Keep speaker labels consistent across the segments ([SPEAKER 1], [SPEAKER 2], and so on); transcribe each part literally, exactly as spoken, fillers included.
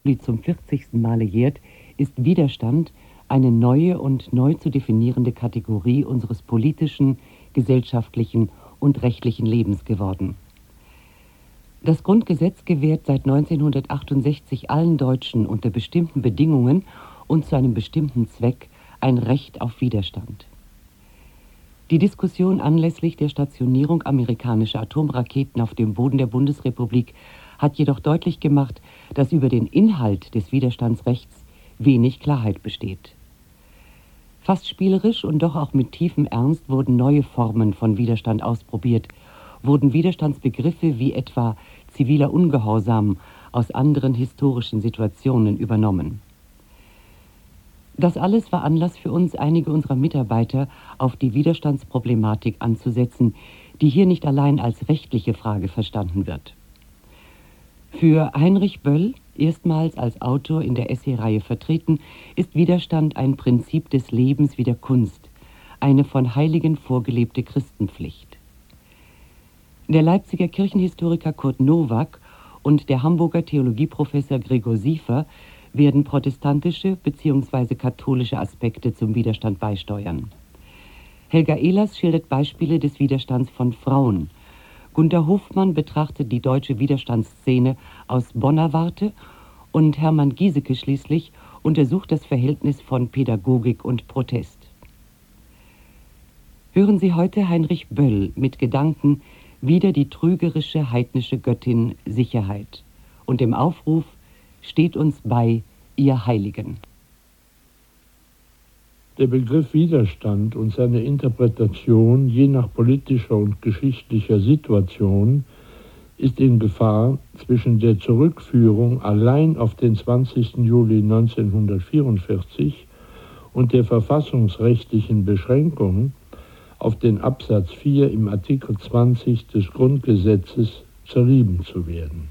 [SPEAKER 1] zum vierzigsten Male jährt, ist Widerstand eine neue und neu zu definierende Kategorie unseres politischen, gesellschaftlichen und rechtlichen Lebens geworden. Das Grundgesetz gewährt seit neunzehnhundertachtundsechzig allen Deutschen unter bestimmten Bedingungen und zu einem bestimmten Zweck ein Recht auf Widerstand. Die Diskussion anlässlich der Stationierung amerikanischer Atomraketen auf dem Boden der Bundesrepublik hat jedoch deutlich gemacht, dass über den Inhalt des Widerstandsrechts wenig Klarheit besteht. Fast spielerisch und doch auch mit tiefem Ernst wurden neue Formen von Widerstand ausprobiert, wurden Widerstandsbegriffe wie etwa ziviler Ungehorsam aus anderen historischen Situationen übernommen. Das alles war Anlass für uns, einige unserer Mitarbeiter auf die Widerstandsproblematik anzusetzen, die hier nicht allein als rechtliche Frage verstanden wird. Für Heinrich Böll, erstmals als Autor in der Essay-Reihe vertreten, ist Widerstand ein Prinzip des Lebens wie der Kunst, eine von Heiligen vorgelebte Christenpflicht. Der Leipziger Kirchenhistoriker Kurt Nowak und der Hamburger Theologieprofessor Gregor Siefer werden protestantische bzw. katholische Aspekte zum Widerstand beisteuern. Helga Ehlers schildert Beispiele des Widerstands von Frauen. Gunter Hofmann betrachtet die deutsche Widerstandsszene aus Bonner Warte und Hermann Giesecke schließlich untersucht das Verhältnis von Pädagogik und Protest. Hören Sie heute Heinrich Böll mit Gedanken wider die trügerische heidnische Göttin Sicherheit und dem Aufruf: Steht uns bei, ihr Heiligen.
[SPEAKER 2] Der Begriff Widerstand und seine Interpretation je nach politischer und geschichtlicher Situation ist in Gefahr, zwischen der Zurückführung allein auf den zwanzigsten Juli neunzehnhundertvierundvierzig und der verfassungsrechtlichen Beschränkung auf den Absatz vier im Artikel zwanzig des Grundgesetzes zerrieben zu werden.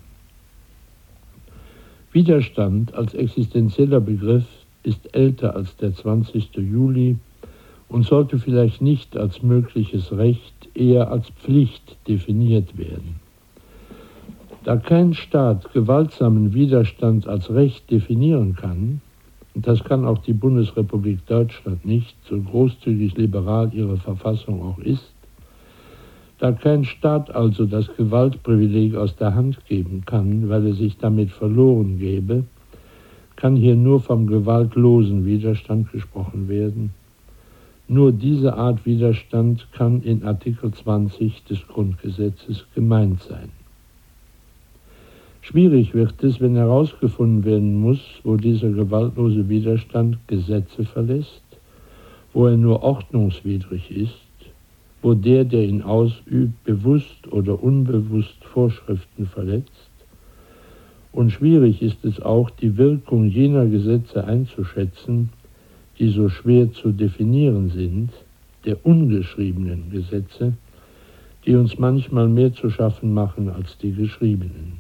[SPEAKER 2] Widerstand als existenzieller Begriff ist älter als der zwanzigste Juli und sollte vielleicht nicht als mögliches Recht, eher als Pflicht definiert werden. Da kein Staat gewaltsamen Widerstand als Recht definieren kann, und das kann auch die Bundesrepublik Deutschland nicht, so großzügig liberal ihre Verfassung auch ist, da kein Staat also das Gewaltprivileg aus der Hand geben kann, weil er sich damit verloren gebe, kann hier nur vom gewaltlosen Widerstand gesprochen werden. Nur diese Art Widerstand kann in Artikel zwanzig des Grundgesetzes gemeint sein. Schwierig wird es, wenn herausgefunden werden muss, wo dieser gewaltlose Widerstand Gesetze verlässt, wo er nur ordnungswidrig ist, wo der, der ihn ausübt, bewusst oder unbewusst Vorschriften verletzt. Und schwierig ist es auch, die Wirkung jener Gesetze einzuschätzen, die so schwer zu definieren sind, der ungeschriebenen Gesetze, die uns manchmal mehr zu schaffen machen als die geschriebenen.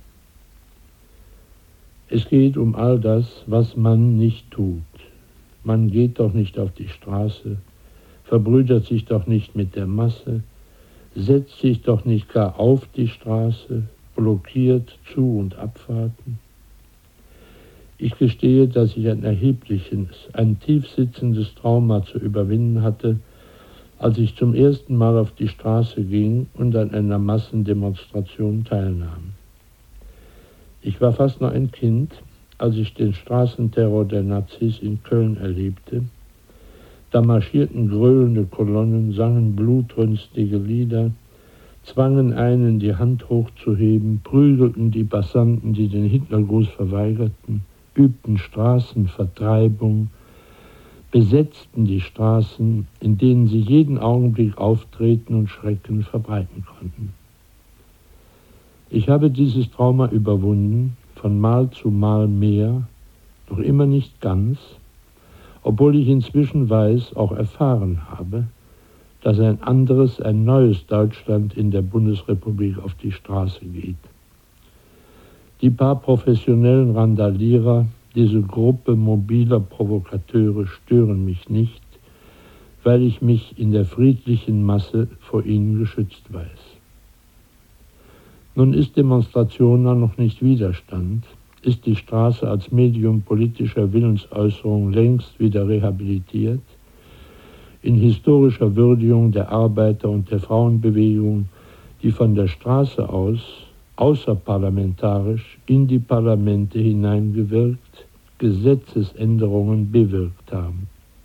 [SPEAKER 2] Es geht um all das, was man nicht tut. Man geht doch nicht auf die Straße, verbrüdert sich doch nicht mit der Masse, setzt sich doch nicht gar auf die Straße, blockiert Zu- und Abfahrten. Ich gestehe, dass ich ein erhebliches, ein tiefsitzendes Trauma zu überwinden hatte, als ich zum ersten Mal auf die Straße ging und an einer Massendemonstration teilnahm. Ich war fast noch ein Kind, als ich den Straßenterror der Nazis in Köln erlebte. Da marschierten gröhlende Kolonnen, sangen blutrünstige Lieder, zwangen einen, die Hand hochzuheben, prügelten die Passanten, die den Hitlergruß verweigerten, übten Straßenvertreibung, besetzten die Straßen, in denen sie jeden Augenblick auftreten und Schrecken verbreiten konnten. Ich habe dieses Trauma überwunden, von Mal zu Mal mehr, noch immer nicht ganz, obwohl ich inzwischen weiß, auch erfahren habe, dass ein anderes, ein neues Deutschland in der Bundesrepublik auf die Straße geht. Die paar professionellen Randalierer, diese Gruppe mobiler Provokateure stören mich nicht, weil ich mich in der friedlichen Masse vor ihnen geschützt weiß. Nun ist Demonstration noch nicht Widerstand, ist die Straße als Medium politischer Willensäußerung längst wieder rehabilitiert. In historischer Würdigung der Arbeiter- und der Frauenbewegung, die von der Straße aus außerparlamentarisch in die Parlamente hineingewirkt, Gesetzesänderungen bewirkt haben.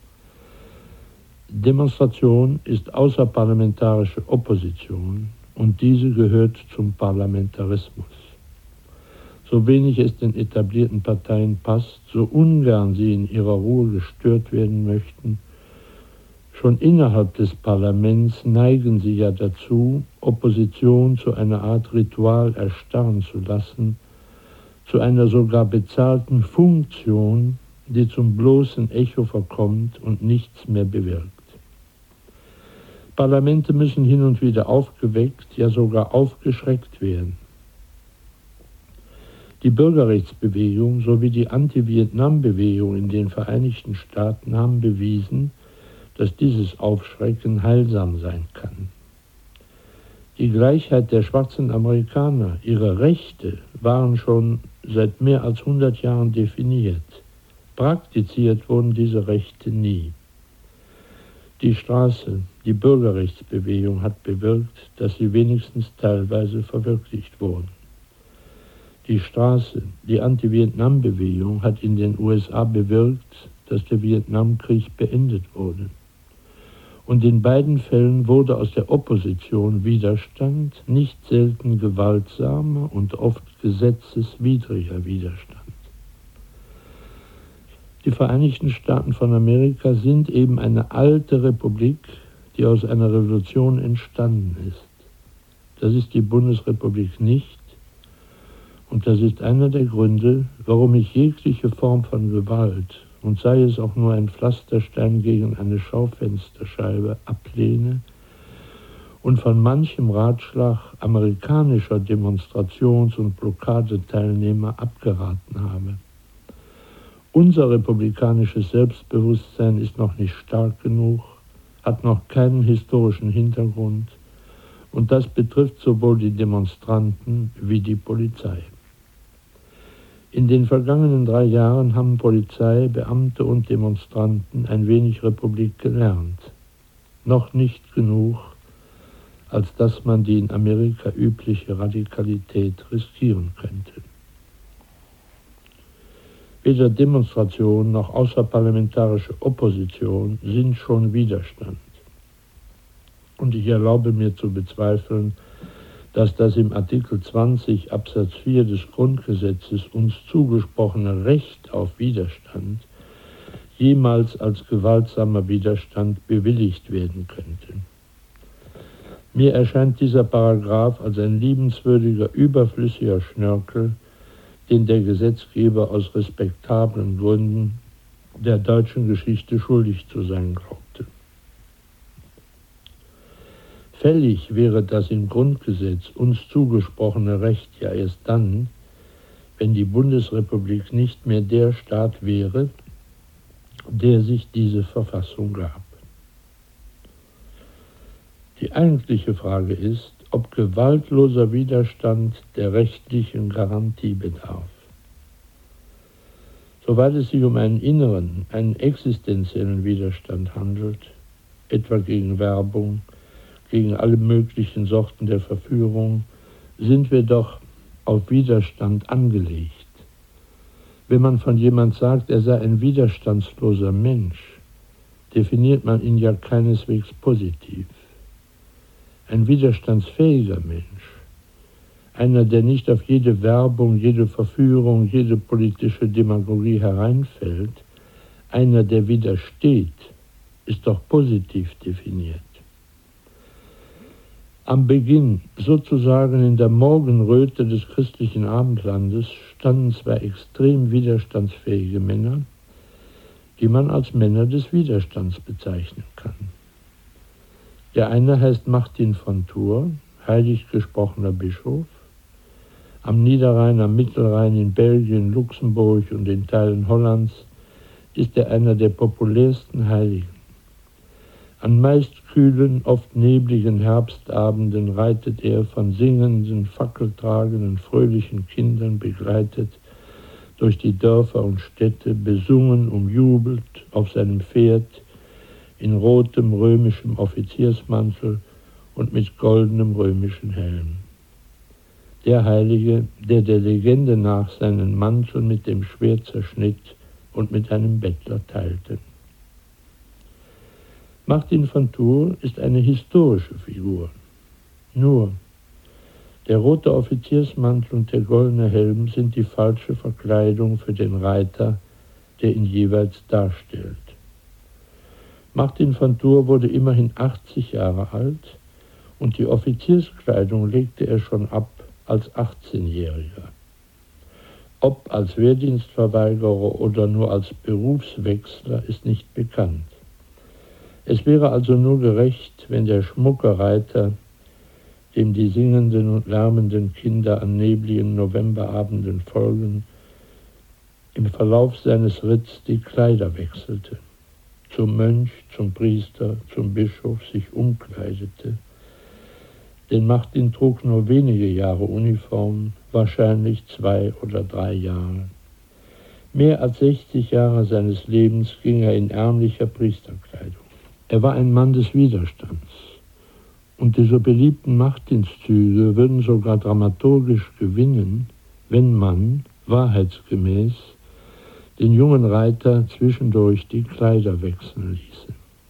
[SPEAKER 2] Demonstration ist außerparlamentarische Opposition und diese gehört zum Parlamentarismus. So wenig es den etablierten Parteien passt, so ungern sie in ihrer Ruhe gestört werden möchten, schon innerhalb des Parlaments neigen sie ja dazu, Opposition zu einer Art Ritual erstarren zu lassen, zu einer sogar bezahlten Funktion, die zum bloßen Echo verkommt und nichts mehr bewirkt. Parlamente müssen hin und wieder aufgeweckt, ja sogar aufgeschreckt werden. Die Bürgerrechtsbewegung sowie die Anti-Vietnam-Bewegung in den Vereinigten Staaten haben bewiesen, dass dieses Aufschrecken heilsam sein kann. Die Gleichheit der schwarzen Amerikaner, ihre Rechte, waren schon seit mehr als hundert Jahren definiert. Praktiziert wurden diese Rechte nie. Die Straße, die Bürgerrechtsbewegung hat bewirkt, dass sie wenigstens teilweise verwirklicht wurden. Die Straße, die Anti-Vietnam-Bewegung hat in den U S A bewirkt, dass der Vietnamkrieg beendet wurde. Und in beiden Fällen wurde aus der Opposition Widerstand, nicht selten gewaltsamer und oft gesetzeswidriger Widerstand. Die Vereinigten Staaten von Amerika sind eben eine alte Republik, die aus einer Revolution entstanden ist. Das ist die Bundesrepublik nicht. Und das ist einer der Gründe, warum ich jegliche Form von Gewalt, und sei es auch nur ein Pflasterstein gegen eine Schaufensterscheibe, ablehne und von manchem Ratschlag amerikanischer Demonstrations- und Blockadeteilnehmer abgeraten habe. Unser republikanisches Selbstbewusstsein ist noch nicht stark genug, hat noch keinen historischen Hintergrund, und das betrifft sowohl die Demonstranten wie die Polizei. In den vergangenen drei Jahren haben Polizei, Beamte und Demonstranten ein wenig Republik gelernt. Noch nicht genug, als dass man die in Amerika übliche Radikalität riskieren könnte. Weder Demonstration noch außerparlamentarische Opposition sind schon Widerstand. Und ich erlaube mir zu bezweifeln, dass das im Artikel zwanzig Absatz vier des Grundgesetzes uns zugesprochene Recht auf Widerstand jemals als gewaltsamer Widerstand bewilligt werden könnte. Mir erscheint dieser Paragraph als ein liebenswürdiger, überflüssiger Schnörkel, den der Gesetzgeber aus respektablen Gründen der deutschen Geschichte schuldig zu sein glaubte. Fällig wäre das im Grundgesetz uns zugesprochene Recht ja erst dann, wenn die Bundesrepublik nicht mehr der Staat wäre, der sich diese Verfassung gab. Die eigentliche Frage ist, ob gewaltloser Widerstand der rechtlichen Garantie bedarf. Soweit es sich um einen inneren, einen existenziellen Widerstand handelt, etwa gegen Werbung, gegen alle möglichen Sorten der Verführung, sind wir doch auf Widerstand angelegt. Wenn man von jemand sagt, er sei ein widerstandsloser Mensch, definiert man ihn ja keineswegs positiv. Ein widerstandsfähiger Mensch, einer, der nicht auf jede Werbung, jede Verführung, jede politische Demagogie hereinfällt, einer, der widersteht, ist doch positiv definiert. Am Beginn, sozusagen in der Morgenröte des christlichen Abendlandes, standen zwei extrem widerstandsfähige Männer, die man als Männer des Widerstands bezeichnen kann. Der eine heißt Martin von Tours, heilig gesprochener Bischof. Am Niederrhein, am Mittelrhein, in Belgien, Luxemburg und in Teilen Hollands ist er einer der populärsten Heiligen. An meist kühlen, oft nebligen Herbstabenden reitet er von singenden, fackeltragenden, fröhlichen Kindern begleitet durch die Dörfer und Städte, besungen, umjubelt, auf seinem Pferd, in rotem römischem Offiziersmantel und mit goldenem römischen Helm. Der Heilige, der der Legende nach seinen Mantel mit dem Schwert zerschnitt und mit einem Bettler teilte. Martin von Tours ist eine historische Figur. Nur, der rote Offiziersmantel und der goldene Helm sind die falsche Verkleidung für den Reiter, der ihn jeweils darstellt. Martin von Tours wurde immerhin achtzig Jahre alt und die Offizierskleidung legte er schon ab als achtzehnjähriger. Ob als Wehrdienstverweigerer oder nur als Berufswechsler ist nicht bekannt. Es wäre also nur gerecht, wenn der schmucke Reiter, dem die singenden und lärmenden Kinder an nebligen Novemberabenden folgen, im Verlauf seines Ritts die Kleider wechselte, zum Mönch, zum Priester, zum Bischof sich umkleidete. Denn Martin trug nur wenige Jahre Uniform, wahrscheinlich zwei oder drei Jahre. Mehr als sechzig Jahre seines Lebens ging er in ärmlicher Priesterkleidung. Er war ein Mann des Widerstands. Und diese beliebten Martinszüge würden sogar dramaturgisch gewinnen, wenn man, wahrheitsgemäß, den jungen Reiter zwischendurch die Kleider wechseln ließe.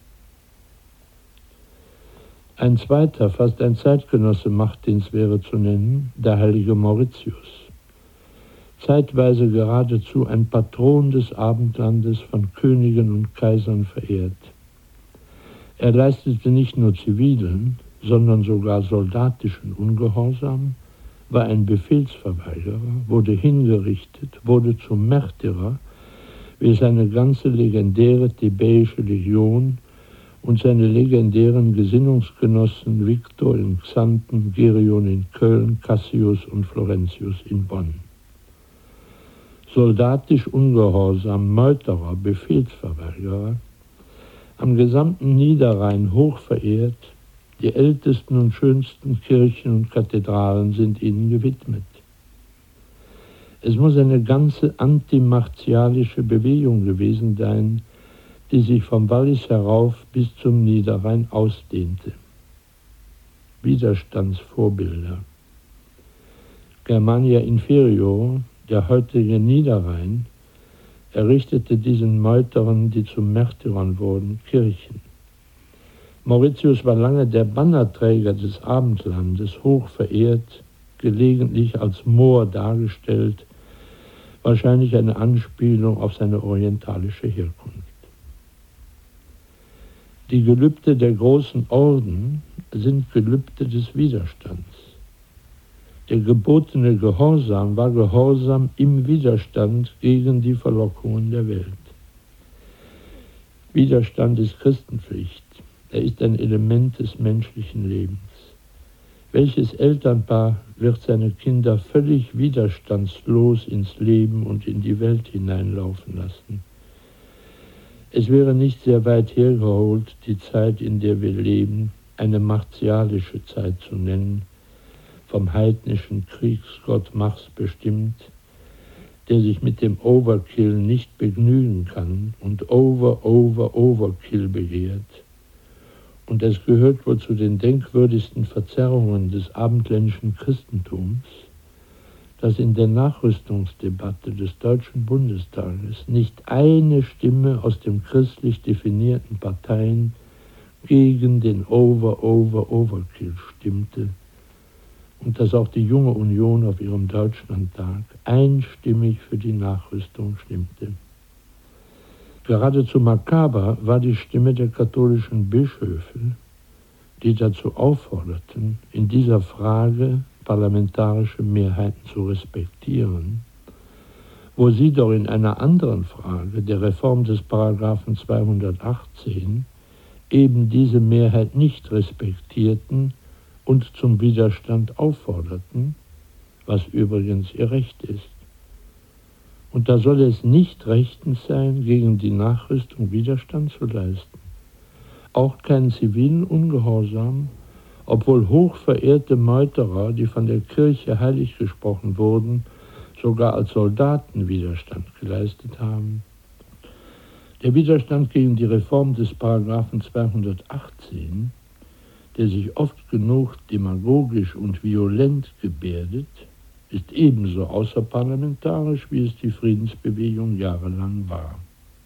[SPEAKER 2] Ein zweiter, fast ein Zeitgenosse Martins wäre zu nennen, der heilige Mauritius. Zeitweise geradezu ein Patron des Abendlandes, von Königen und Kaisern verehrt. Er leistete nicht nur zivilen, sondern sogar soldatischen Ungehorsam, war ein Befehlsverweigerer, wurde hingerichtet, wurde zum Märtyrer, wie seine ganze legendäre thebäische Legion und seine legendären Gesinnungsgenossen Victor in Xanten, Gerion in Köln, Cassius und Florentius in Bonn. Soldatisch Ungehorsam, Meuterer, Befehlsverweigerer, am gesamten Niederrhein hoch verehrt, die ältesten und schönsten Kirchen und Kathedralen sind ihnen gewidmet. Es muss eine ganze antimartialische Bewegung gewesen sein, die sich vom Wallis herauf bis zum Niederrhein ausdehnte. Widerstandsvorbilder. Germania Inferior, der heutige Niederrhein, errichtete diesen Meuterern, die zu Märtyrern wurden, Kirchen. Mauritius war lange der Bannerträger des Abendlandes, hoch verehrt, gelegentlich als Moor dargestellt, wahrscheinlich eine Anspielung auf seine orientalische Herkunft. Die Gelübde der großen Orden sind Gelübde des Widerstands. Der gebotene Gehorsam war Gehorsam im Widerstand gegen die Verlockungen der Welt. Widerstand ist Christenpflicht. Er ist ein Element des menschlichen Lebens. Welches Elternpaar wird seine Kinder völlig widerstandslos ins Leben und in die Welt hineinlaufen lassen? Es wäre nicht sehr weit hergeholt, die Zeit, in der wir leben, eine martialische Zeit zu nennen, vom heidnischen Kriegsgott Mars bestimmt, der sich mit dem Overkill nicht begnügen kann und over, over, Overkill begehrt. Und es gehört wohl zu den denkwürdigsten Verzerrungen des abendländischen Christentums, dass in der Nachrüstungsdebatte des Deutschen Bundestages nicht eine Stimme aus den christlich definierten Parteien gegen den Over, Over, Overkill stimmte und dass auch die Junge Union auf ihrem Deutschlandtag einstimmig für die Nachrüstung stimmte. Geradezu makaber war die Stimme der katholischen Bischöfe, die dazu aufforderten, in dieser Frage parlamentarische Mehrheiten zu respektieren, wo sie doch in einer anderen Frage, der Reform des Paragraphen zweihundertachtzehn, eben diese Mehrheit nicht respektierten und zum Widerstand aufforderten, was übrigens ihr Recht ist. Und da soll es nicht rechtens sein, gegen die Nachrüstung Widerstand zu leisten. Auch keinen zivilen Ungehorsam, obwohl hochverehrte Meuterer, die von der Kirche heilig gesprochen wurden, sogar als Soldaten Widerstand geleistet haben. Der Widerstand gegen die Reform des Paragraphen zweihundertachtzehn, der sich oft genug demagogisch und violent gebärdet, ist ebenso außerparlamentarisch, wie es die Friedensbewegung jahrelang war.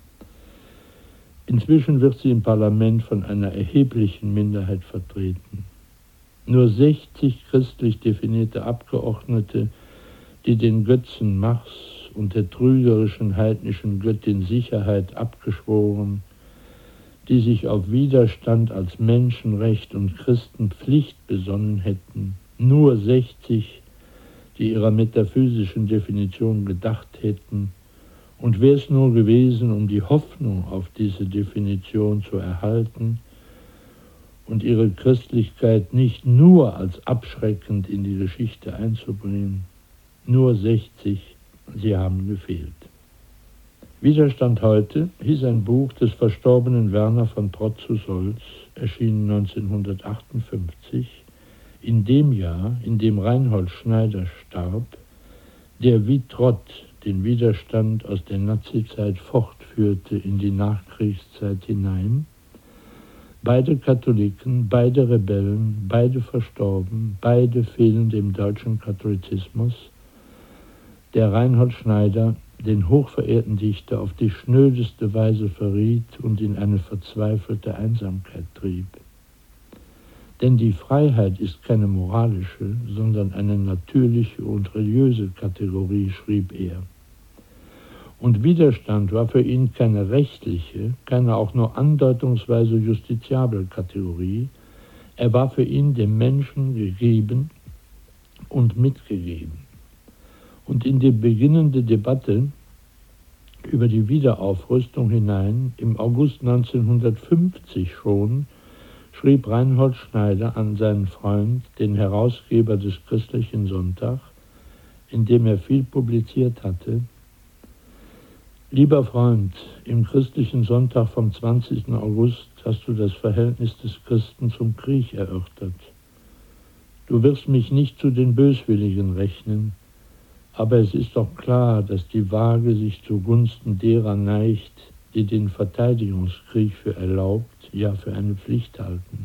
[SPEAKER 2] Inzwischen wird sie im Parlament von einer erheblichen Minderheit vertreten. Nur sechzig christlich definierte Abgeordnete, die den Götzen Mars und der trügerischen heidnischen Göttin Sicherheit abgeschworen, die sich auf Widerstand als Menschenrecht und Christenpflicht besonnen hätten, nur sechzig, die ihrer metaphysischen Definition gedacht hätten, und wäre es nur gewesen, um die Hoffnung auf diese Definition zu erhalten und ihre Christlichkeit nicht nur als abschreckend in die Geschichte einzubringen, nur sechzig, sie haben gefehlt. Widerstand heute hieß ein Buch des verstorbenen Werner von Trott-zu-Solz, erschienen neunzehnhundertachtundfünfzig, in dem Jahr, in dem Reinhold Schneider starb, der wie Trott den Widerstand aus der Nazizeit fortführte in die Nachkriegszeit hinein. Beide Katholiken, beide Rebellen, beide verstorben, beide fehlen dem deutschen Katholizismus. Der Reinhold Schneider den hochverehrten Dichter auf die schnödeste Weise verriet und in eine verzweifelte Einsamkeit trieb. Denn die Freiheit ist keine moralische, sondern eine natürliche und religiöse Kategorie, schrieb er. Und Widerstand war für ihn keine rechtliche, keine auch nur andeutungsweise justiziable Kategorie. Er war für ihn dem Menschen gegeben und mitgegeben. Und in die beginnende Debatte über die Wiederaufrüstung hinein, im August neunzehnhundertfünfzig schon, schrieb Reinhold Schneider an seinen Freund, den Herausgeber des Christlichen Sonntag, in dem er viel publiziert hatte: Lieber Freund, im Christlichen Sonntag vom zwanzigsten August hast du das Verhältnis des Christen zum Krieg erörtert. Du wirst mich nicht zu den Böswilligen rechnen, aber es ist doch klar, dass die Waage sich zugunsten derer neigt, die den Verteidigungskrieg für erlaubt, ja für eine Pflicht halten.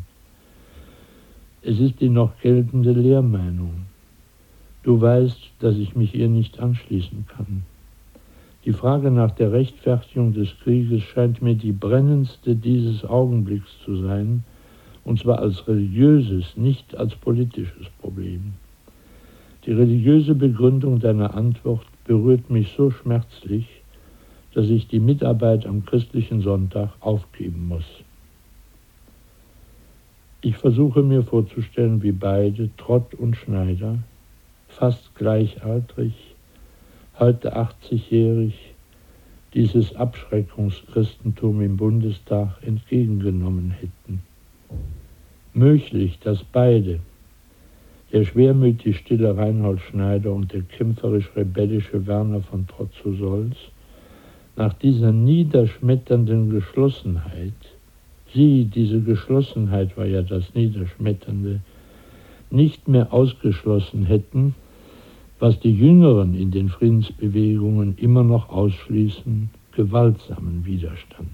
[SPEAKER 2] Es ist die noch geltende Lehrmeinung. Du weißt, dass ich mich ihr nicht anschließen kann. Die Frage nach der Rechtfertigung des Krieges scheint mir die brennendste dieses Augenblicks zu sein, und zwar als religiöses, nicht als politisches Problem. Die religiöse Begründung deiner Antwort berührt mich so schmerzlich, dass ich die Mitarbeit am Christlichen Sonntag aufgeben muss. Ich versuche mir vorzustellen, wie beide, Trott und Schneider, fast gleichaltrig, heute achtzigjährig, dieses Abschreckungschristentum im Bundestag entgegengenommen hätten. Möglich, dass beide, der schwermütig stille Reinhold Schneider und der kämpferisch-rebellische Werner von Trott-zu-Solz, nach dieser niederschmetternden Geschlossenheit, sie, diese Geschlossenheit war ja das Niederschmetternde, nicht mehr ausgeschlossen hätten, was die Jüngeren in den Friedensbewegungen immer noch ausschließen, gewaltsamen Widerstand.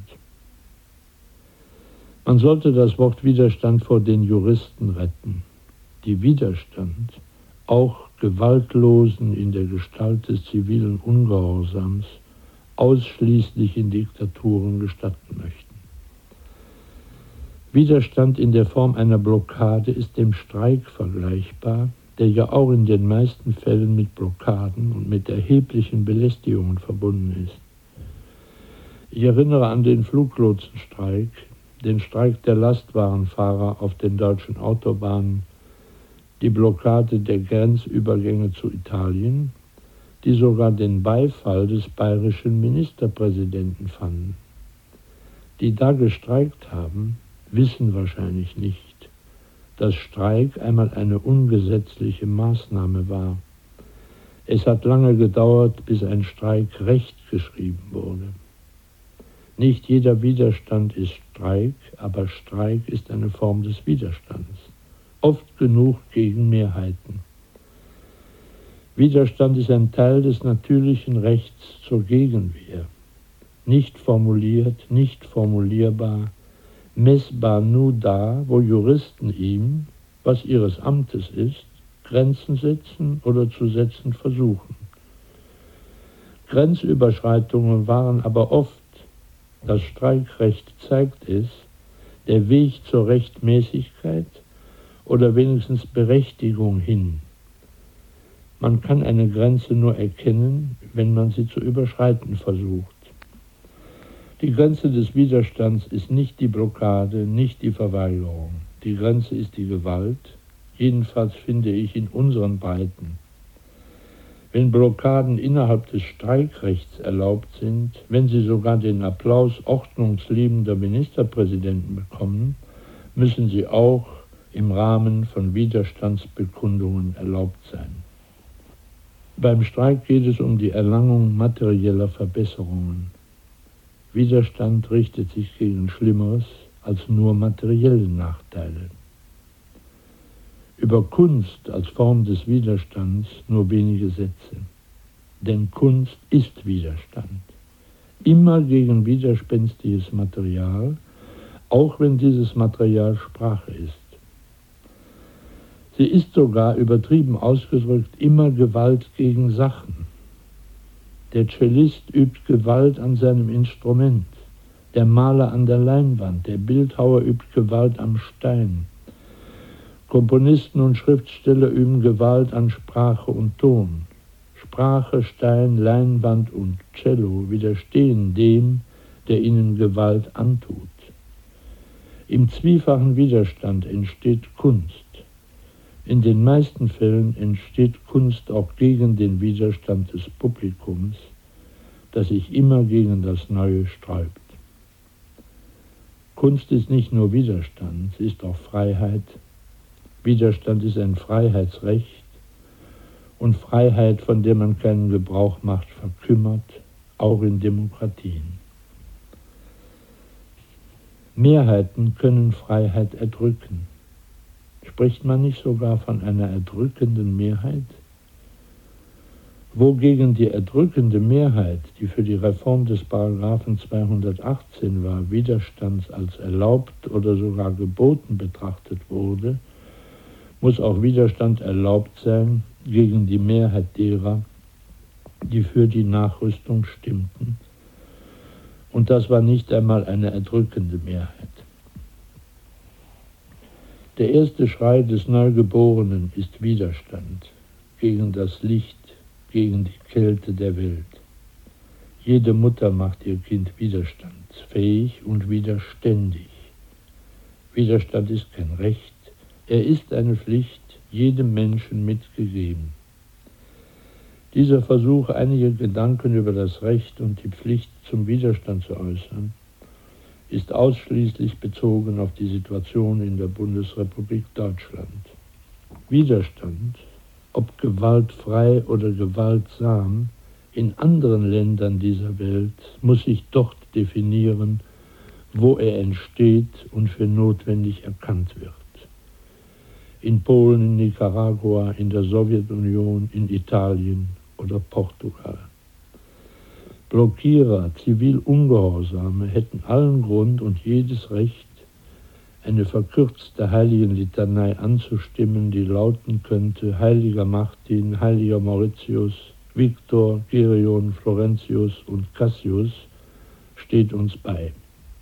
[SPEAKER 2] Man sollte das Wort Widerstand vor den Juristen retten. Die Widerstand, auch gewaltlosen in der Gestalt des zivilen Ungehorsams, ausschließlich in Diktaturen gestatten möchten. Widerstand in der Form einer Blockade ist dem Streik vergleichbar, der ja auch in den meisten Fällen mit Blockaden und mit erheblichen Belästigungen verbunden ist. Ich erinnere an den Fluglotsenstreik, den Streik der Lastwagenfahrer auf den deutschen Autobahnen, die Blockade der Grenzübergänge zu Italien, die sogar den Beifall des bayerischen Ministerpräsidenten fanden. Die da gestreikt haben, wissen wahrscheinlich nicht, dass Streik einmal eine ungesetzliche Maßnahme war. Es hat lange gedauert, bis ein Streik Recht geschrieben wurde. Nicht jeder Widerstand ist Streik, aber Streik ist eine Form des Widerstands. Oft genug gegen Mehrheiten. Widerstand ist ein Teil des natürlichen Rechts zur Gegenwehr. Nicht formuliert, nicht formulierbar, messbar nur da, wo Juristen ihm, was ihres Amtes ist, Grenzen setzen oder zu setzen versuchen. Grenzüberschreitungen waren aber oft, das Streikrecht zeigt es, der Weg zur Rechtmäßigkeit oder wenigstens Berechtigung hin. Man kann eine Grenze nur erkennen, wenn man sie zu überschreiten versucht. Die Grenze des Widerstands ist nicht die Blockade, nicht die Verweigerung. Die Grenze ist die Gewalt, jedenfalls finde ich in unseren Breiten. Wenn Blockaden innerhalb des Streikrechts erlaubt sind, wenn sie sogar den Applaus ordnungsliebender Ministerpräsidenten bekommen, müssen sie auch im Rahmen von Widerstandsbekundungen erlaubt sein. Beim Streik geht es um die Erlangung materieller Verbesserungen. Widerstand richtet sich gegen Schlimmeres als nur materielle Nachteile. Über Kunst als Form des Widerstands nur wenige Sätze. Denn Kunst ist Widerstand. Immer gegen widerspenstiges Material, auch wenn dieses Material Sprache ist. Sie ist sogar, übertrieben ausgedrückt, immer Gewalt gegen Sachen. Der Cellist übt Gewalt an seinem Instrument, der Maler an der Leinwand, der Bildhauer übt Gewalt am Stein. Komponisten und Schriftsteller üben Gewalt an Sprache und Ton. Sprache, Stein, Leinwand und Cello widerstehen dem, der ihnen Gewalt antut. Im zwiefachen Widerstand entsteht Kunst. In den meisten Fällen entsteht Kunst auch gegen den Widerstand des Publikums, das sich immer gegen das Neue sträubt. Kunst ist nicht nur Widerstand, sie ist auch Freiheit. Widerstand ist ein Freiheitsrecht und Freiheit, von der man keinen Gebrauch macht, verkümmert, auch in Demokratien. Mehrheiten können Freiheit erdrücken. Spricht man nicht sogar von einer erdrückenden Mehrheit? Wogegen die erdrückende Mehrheit, die für die Reform des Paragraphen zweihundertachtzehn war, Widerstands als erlaubt oder sogar geboten betrachtet wurde, muss auch Widerstand erlaubt sein gegen die Mehrheit derer, die für die Nachrüstung stimmten. Und das war nicht einmal eine erdrückende Mehrheit. Der erste Schrei des Neugeborenen ist Widerstand gegen das Licht, gegen die Kälte der Welt. Jede Mutter macht ihr Kind widerstandsfähig und widerständig. Widerstand ist kein Recht, er ist eine Pflicht, jedem Menschen mitgegeben. Dieser Versuch, einige Gedanken über das Recht und die Pflicht zum Widerstand zu äußern, ist ausschließlich bezogen auf die Situation in der Bundesrepublik Deutschland. Widerstand, ob gewaltfrei oder gewaltsam, in anderen Ländern dieser Welt muss sich dort definieren, wo er entsteht und für notwendig erkannt wird. In Polen, in Nicaragua, in der Sowjetunion, in Italien oder Portugal. Blockierer, Zivilungehorsame hätten allen Grund und jedes Recht, eine verkürzte Heiligenlitanei anzustimmen, die lauten könnte: Heiliger Martin, Heiliger Mauritius, Victor, Gerion, Florentius und Cassius steht uns bei.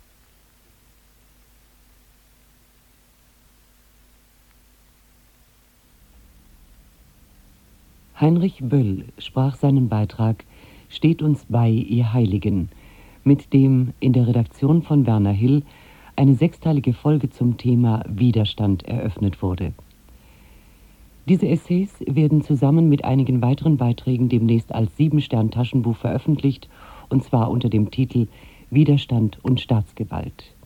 [SPEAKER 1] Heinrich Böll sprach seinen Beitrag »Steht uns bei, ihr Heiligen«, mit dem in der Redaktion von Werner Hill eine sechsteilige Folge zum Thema Widerstand eröffnet wurde. Diese Essays werden zusammen mit einigen weiteren Beiträgen demnächst als Sieben-Stern-Taschenbuch veröffentlicht, und zwar unter dem Titel »Widerstand und Staatsgewalt«.